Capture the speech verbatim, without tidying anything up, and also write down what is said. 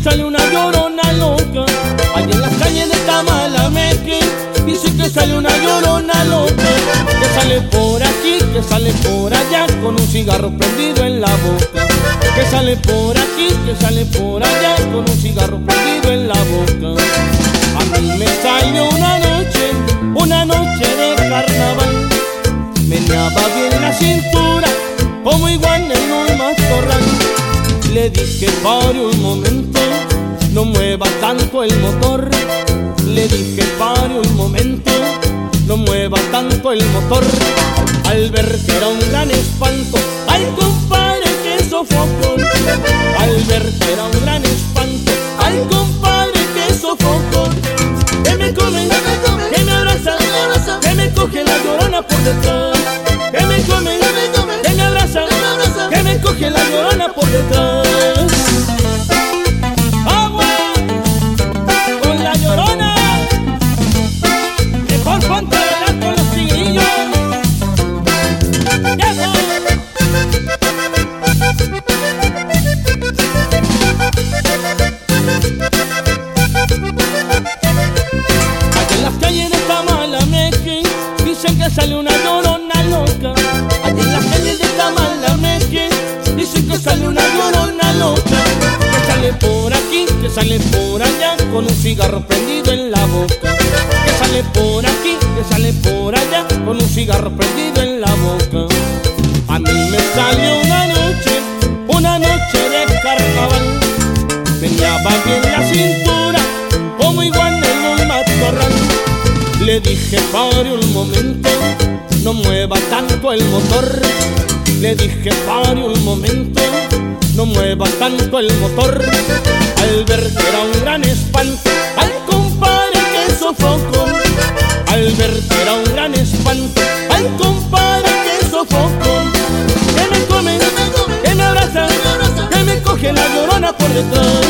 sale una llorona loca, allá en las calles de Tamalameque. Dice que sale una llorona loca, que sale por aquí, que sale por allá, con un cigarro prendido en la boca. Que sale por aquí, que sale por allá, con un cigarro prendido en la boca. A mí me salió una noche, una noche de carnaval. Meneaba bien la cintura, como igual en un matorral. Le dije pare un momento, no mueva tanto el motor. Le dije pare un momento, no mueva tanto el motor. Al ver que era un gran espanto, ay compadre que sofocón. Al ver que era un gran espanto, ay compadre que sofocón. Que me come, que me abraza, que me coge la llorona por detrás. Que me come, que me abraza, que me coge la llorona por detrás. ¡Agua! Con la llorona. Mejor ponte a bailar con los tigrillos. ¡Eso! Allá en las calles de Tamalameque dicen que sale una llorona loca. Allá en las calles de Tamalameque dicen que sale una llorona loca. Que sale por aquí, que sale por allá, con un cigarro prendido en la boca. Que sale por aquí, que sale por allá, con un cigarro prendido en la boca. A mí me salió una noche, una noche de carnaval. Meneaba bien la cintura, como igual en un matorral. Le dije pare un momento, no mueva tanto el motor. Le dije pare un momento, no mueva tanto el motor. Al ver que era un gran espanto, ay compadre que sofocón. Al ver que era un gran espanto, ay compadre que sofocón. Que me come, que me abraza, que me coge la llorona por detrás.